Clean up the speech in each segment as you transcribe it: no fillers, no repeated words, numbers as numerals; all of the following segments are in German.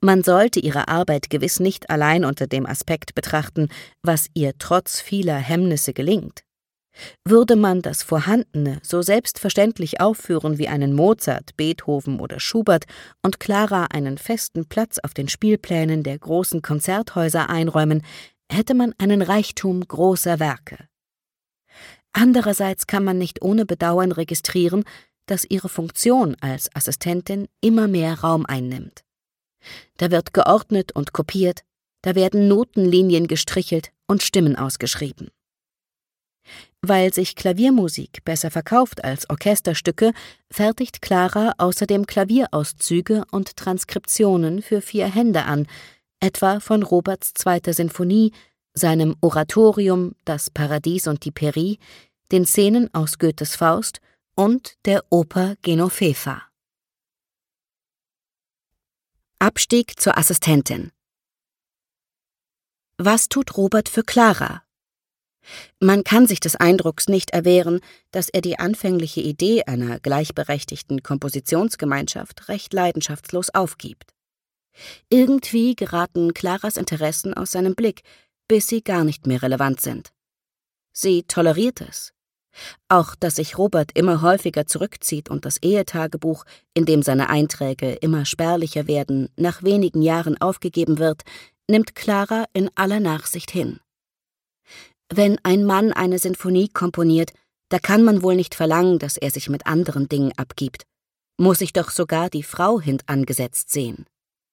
Man sollte ihre Arbeit gewiss nicht allein unter dem Aspekt betrachten, was ihr trotz vieler Hemmnisse gelingt. Würde man das Vorhandene so selbstverständlich aufführen wie einen Mozart, Beethoven oder Schubert und Clara einen festen Platz auf den Spielplänen der großen Konzerthäuser einräumen, hätte man einen Reichtum großer Werke. Andererseits kann man nicht ohne Bedauern registrieren, dass ihre Funktion als Assistentin immer mehr Raum einnimmt. Da wird geordnet und kopiert, da werden Notenlinien gestrichelt und Stimmen ausgeschrieben. Weil sich Klaviermusik besser verkauft als Orchesterstücke, fertigt Clara außerdem Klavierauszüge und Transkriptionen für 4 Hände an, etwa von Roberts 2. Sinfonie, seinem Oratorium Das Paradies und die Pairie, den Szenen aus Goethes Faust und der Oper Genoveva. Abstieg zur Assistentin. Was tut Robert für Clara? Man kann sich des Eindrucks nicht erwehren, dass er die anfängliche Idee einer gleichberechtigten Kompositionsgemeinschaft recht leidenschaftslos aufgibt. Irgendwie geraten Claras Interessen aus seinem Blick, bis sie gar nicht mehr relevant sind. Sie toleriert es. Auch, dass sich Robert immer häufiger zurückzieht und das Ehetagebuch, in dem seine Einträge immer spärlicher werden, nach wenigen Jahren aufgegeben wird, nimmt Clara in aller Nachsicht hin. Wenn ein Mann eine Sinfonie komponiert, da kann man wohl nicht verlangen, dass er sich mit anderen Dingen abgibt. Muss sich doch sogar die Frau hintangesetzt sehen.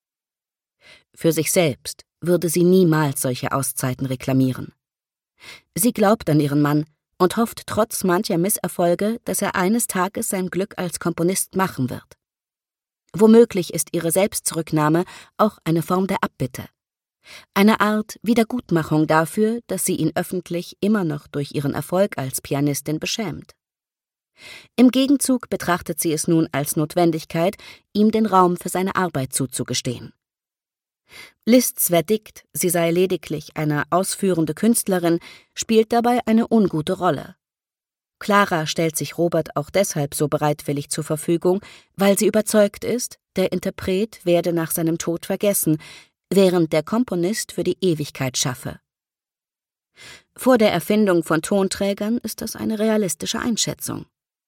Für sich selbst würde sie niemals solche Auszeiten reklamieren. Sie glaubt an ihren Mann und hofft trotz mancher Misserfolge, dass er eines Tages sein Glück als Komponist machen wird. Womöglich ist ihre Selbstzurücknahme auch eine Form der Abbitte. Eine Art Wiedergutmachung dafür, dass sie ihn öffentlich immer noch durch ihren Erfolg als Pianistin beschämt. Im Gegenzug betrachtet sie es nun als Notwendigkeit, ihm den Raum für seine Arbeit zuzugestehen. Liszt's Verdikt, sie sei lediglich eine ausführende Künstlerin, spielt dabei eine ungute Rolle. Clara stellt sich Robert auch deshalb so bereitwillig zur Verfügung, weil sie überzeugt ist, der Interpret werde nach seinem Tod vergessen, während der Komponist für die Ewigkeit schaffe. Vor der Erfindung von Tonträgern ist das eine realistische Einschätzung.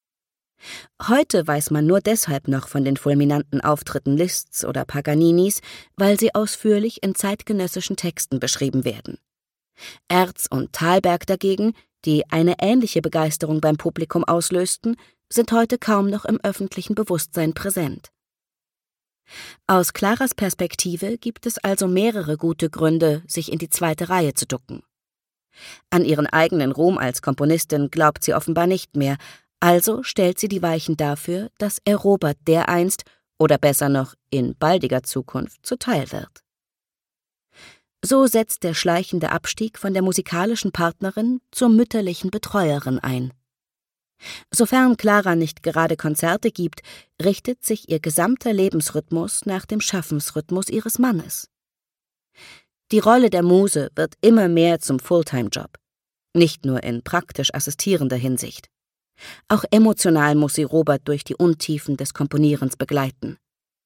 Heute weiß man nur deshalb noch von den fulminanten Auftritten Liszt's oder Paganinis, weil sie ausführlich in zeitgenössischen Texten beschrieben werden. Erz und Thalberg dagegen, die eine ähnliche Begeisterung beim Publikum auslösten, sind heute kaum noch im öffentlichen Bewusstsein präsent. Aus Claras Perspektive gibt es also mehrere gute Gründe, sich in die zweite Reihe zu ducken. An ihren eigenen Ruhm als Komponistin glaubt sie offenbar nicht mehr, also stellt sie die Weichen dafür, dass er Robert dereinst, oder besser noch in baldiger Zukunft, zuteil wird. So setzt der schleichende Abstieg von der musikalischen Partnerin zur mütterlichen Betreuerin ein. Sofern Clara nicht gerade Konzerte gibt, richtet sich ihr gesamter Lebensrhythmus nach dem Schaffensrhythmus ihres Mannes. Die Rolle der Muse wird immer mehr zum Fulltime-Job, nicht nur in praktisch assistierender Hinsicht. Auch emotional muss sie Robert durch die Untiefen des Komponierens begleiten.